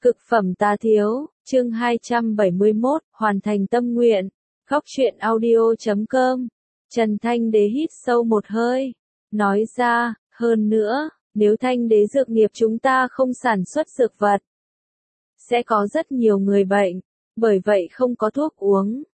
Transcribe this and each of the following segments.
Cực phẩm tá thiếu, chương 271, hoàn thành tâm nguyện. Góc truyện audio.com. Trần Thanh Đế hít sâu một hơi, nói ra, hơn nữa, nếu Thanh Đế dược nghiệp chúng ta không sản xuất dược vật, sẽ có rất nhiều người bệnh, bởi vậy không có thuốc uống.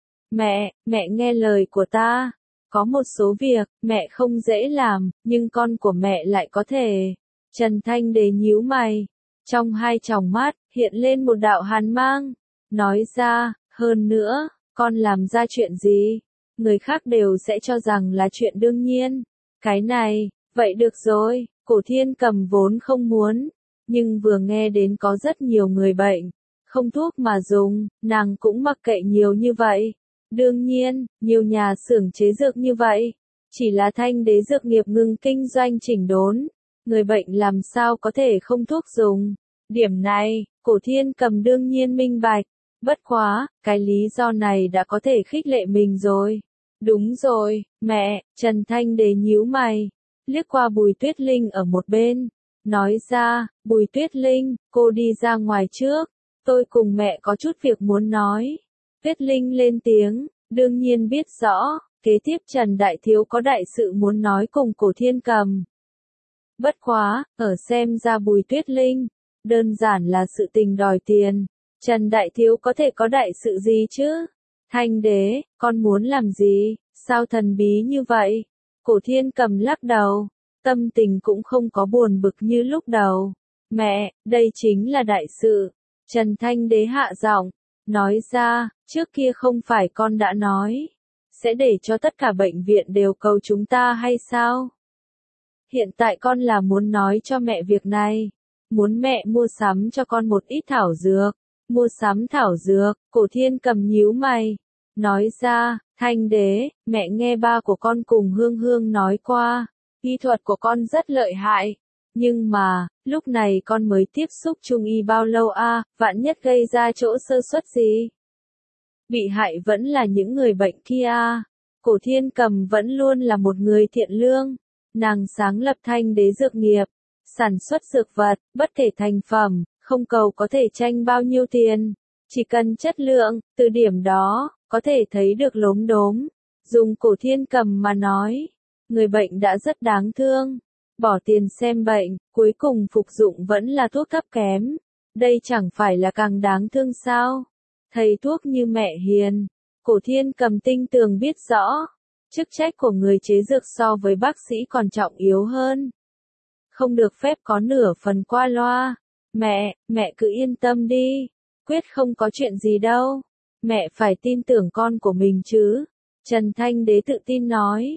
Mẹ nghe lời của ta. Có một số việc, mẹ không dễ làm, nhưng con của mẹ lại có thể. Trần Thanh Đế nhíu mày. Trong hai tròng mắt, hiện lên một đạo hàn mang. Nói ra, hơn nữa, con làm ra chuyện gì? Người khác đều sẽ cho rằng là chuyện đương nhiên. Cái này, vậy được rồi, Cổ Thiên Cầm vốn không muốn. Nhưng vừa nghe đến có rất nhiều người bệnh, không thuốc mà dùng, nàng cũng mặc kệ nhiều như vậy. Đương nhiên, nhiều nhà xưởng chế dược như vậy. Chỉ là Thanh Đế dược nghiệp ngừng kinh doanh chỉnh đốn. Người bệnh làm sao có thể không thuốc dùng. Điểm này, Cổ Thiên Cầm đương nhiên minh bạch. Bất quá, cái lý do này đã có thể khích lệ mình rồi. Đúng rồi, mẹ, Trần Thanh Đế nhíu mày. Liếc qua Bùi Tuyết Linh ở một bên. Nói ra, Bùi Tuyết Linh, cô đi ra ngoài trước. Tôi cùng mẹ có chút việc muốn nói. Tuyết Linh lên tiếng, đương nhiên biết rõ. Kế tiếp Trần Đại Thiếu có đại sự muốn nói cùng Cổ Thiên Cầm. Bất quá, ở xem ra Bùi Tuyết Linh, đơn giản là sự tình đòi tiền. Trần Đại Thiếu có thể có đại sự gì chứ? Thanh Đế, con muốn làm gì? Sao thần bí như vậy? Cổ Thiên Cầm lắc đầu, tâm tình cũng không có buồn bực như lúc đầu. Mẹ, đây chính là đại sự. Trần Thanh Đế hạ giọng, nói ra, trước kia không phải con đã nói, sẽ để cho tất cả bệnh viện đều cầu chúng ta hay sao? Hiện tại con là muốn nói cho mẹ việc này, muốn mẹ mua sắm cho con một ít thảo dược. Mua sắm thảo dược, Cổ Thiên Cầm nhíu mày, nói ra, Thanh Đế, mẹ nghe ba của con cùng Hương Hương nói qua, y thuật của con rất lợi hại, nhưng mà, lúc này con mới tiếp xúc trung y bao lâu a, vạn nhất gây ra chỗ sơ suất gì? Bị hại vẫn là những người bệnh kia. Cổ Thiên Cầm vẫn luôn là một người thiện lương, nàng sáng lập Thanh Đế dược nghiệp, sản xuất dược vật, bất kể thành phẩm, không cầu có thể tranh bao nhiêu tiền, chỉ cần chất lượng, từ điểm đó, có thể thấy được lốm đốm. Dùng Cổ Thiên Cầm mà nói, người bệnh đã rất đáng thương, bỏ tiền xem bệnh, cuối cùng phục dụng vẫn là thuốc thấp kém. Đây chẳng phải là càng đáng thương sao? Thầy thuốc như mẹ hiền, Cổ Thiên Cầm tinh tường biết rõ, chức trách của người chế dược so với bác sĩ còn trọng yếu hơn. Không được phép có nửa phần qua loa. Mẹ cứ yên tâm đi, quyết không có chuyện gì đâu. Mẹ phải tin tưởng con của mình chứ. Trần Thanh Đế tự tin nói.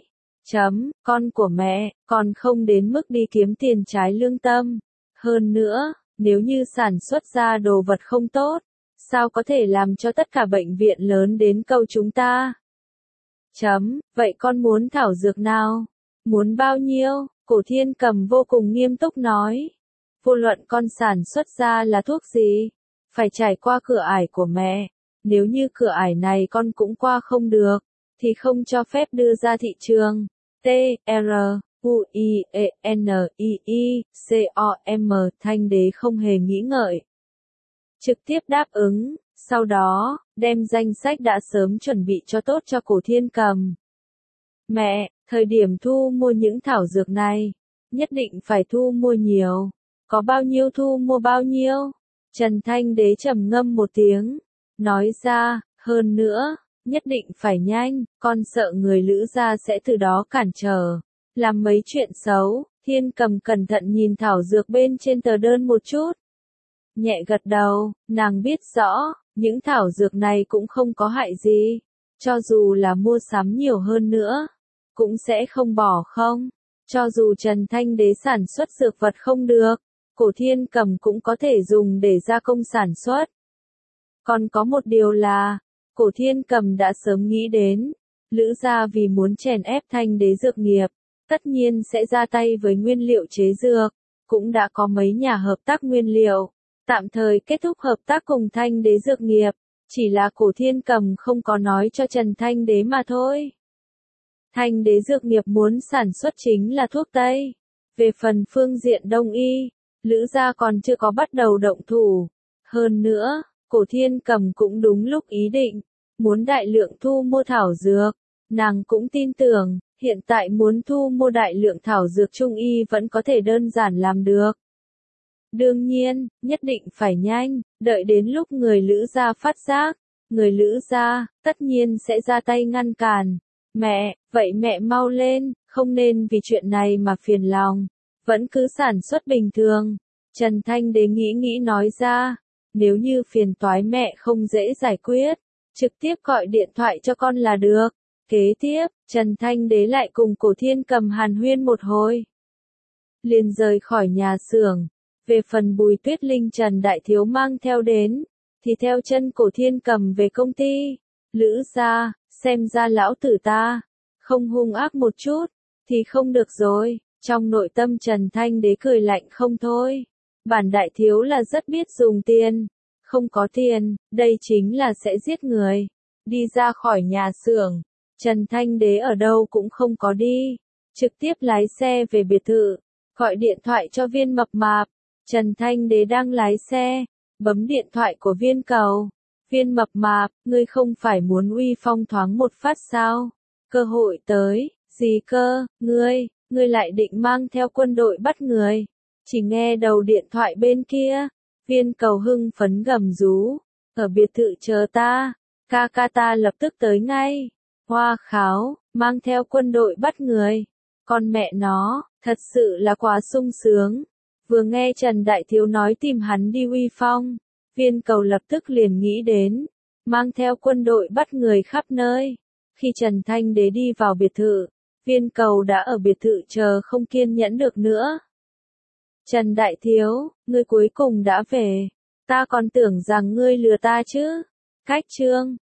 Con của mẹ, còn không đến mức đi kiếm tiền trái lương tâm. Hơn nữa, nếu như sản xuất ra đồ vật không tốt, sao có thể làm cho tất cả bệnh viện lớn đến cầu chúng ta? Vậy con muốn thảo dược nào? Muốn bao nhiêu? Cổ Thiên Cầm vô cùng nghiêm túc nói. Vô luận con sản xuất ra là thuốc gì, phải trải qua cửa ải của mẹ. Nếu như cửa ải này con cũng qua không được, thì không cho phép đưa ra thị trường. T-R-U-I-E-N-I-I-C-O-M. Thanh Đế không hề nghĩ ngợi, trực tiếp đáp ứng, sau đó, đem danh sách đã sớm chuẩn bị cho tốt cho Cổ Thiên Cầm. Mẹ, thời điểm thu mua những thảo dược này, nhất định phải thu mua nhiều. Có bao nhiêu thu mua bao nhiêu? Trần Thanh Đế trầm ngâm một tiếng, nói ra, hơn nữa, nhất định phải nhanh, con sợ người Lữ gia sẽ từ đó cản trở, làm mấy chuyện xấu. Thiên Cầm cẩn thận nhìn thảo dược bên trên tờ đơn một chút. Nhẹ gật đầu, nàng biết rõ, những thảo dược này cũng không có hại gì, cho dù là mua sắm nhiều hơn nữa, cũng sẽ không bỏ không. Cho dù Trần Thanh Đế sản xuất dược vật không được, Cổ Thiên Cầm cũng có thể dùng để gia công sản xuất. Còn có một điều là, Cổ Thiên Cầm đã sớm nghĩ đến, Lữ gia vì muốn chèn ép Thanh Đế dược nghiệp, tất nhiên sẽ ra tay với nguyên liệu chế dược, cũng đã có mấy nhà hợp tác nguyên liệu, tạm thời kết thúc hợp tác cùng Thanh Đế dược nghiệp, chỉ là Cổ Thiên Cầm không có nói cho Trần Thanh Đế mà thôi. Thanh Đế dược nghiệp muốn sản xuất chính là thuốc Tây. Về phần phương diện Đông y, Lữ gia còn chưa có bắt đầu động thủ. Hơn nữa, Cổ Thiên Cầm cũng đúng lúc ý định, muốn đại lượng thu mua thảo dược. Nàng cũng tin tưởng, hiện tại muốn thu mua đại lượng thảo dược trung y vẫn có thể đơn giản làm được. Đương nhiên, nhất định phải nhanh, đợi đến lúc người Lữ gia phát giác, người Lữ gia, tất nhiên sẽ ra tay ngăn cản. Mẹ, vậy mẹ mau lên, không nên vì chuyện này mà phiền lòng, vẫn cứ sản xuất bình thường. Trần Thanh Đế nghĩ nói ra, nếu như phiền toái mẹ không dễ giải quyết, trực tiếp gọi điện thoại cho con là được. Kế tiếp, Trần Thanh Đế lại cùng Cổ Thiên Cầm hàn huyên một hồi. Liền rời khỏi nhà xưởng, về phần Bùi Tuyết Linh Trần Đại Thiếu mang theo đến, thì theo chân Cổ Thiên Cầm về công ty. Lữ gia, xem ra lão tử ta, không hung ác một chút, thì không được rồi. Trong nội tâm Trần Thanh Đế cười lạnh không thôi. Bản Đại Thiếu là rất biết dùng tiền, không có tiền, đây chính là sẽ giết người. Đi ra khỏi nhà xưởng, Trần Thanh Đế ở đâu cũng không có đi, trực tiếp lái xe về biệt thự, gọi điện thoại cho Viên Mập Mạp. Trần Thanh Đế đang lái xe, bấm điện thoại của Viên Cầu. Viên Mập Mạp, ngươi không phải muốn uy phong thoáng một phát sao? Cơ hội tới, gì cơ, ngươi lại định mang theo quân đội bắt người. Chỉ nghe đầu điện thoại bên kia, Viên Cầu hưng phấn gầm rú, ở biệt thự chờ ta, ca ca ta lập tức tới ngay. Hoa kháo, mang theo quân đội bắt người. Con mẹ nó, thật sự là quá sung sướng. Vừa nghe Trần Đại Thiếu nói tìm hắn đi uy phong, Viên Cầu lập tức liền nghĩ đến, mang theo quân đội bắt người khắp nơi. Khi Trần Thanh Đế đi vào biệt thự, Viên Cầu đã ở biệt thự chờ không kiên nhẫn được nữa. Trần Đại Thiếu, ngươi cuối cùng đã về, ta còn tưởng rằng ngươi lừa ta chứ. Cách chương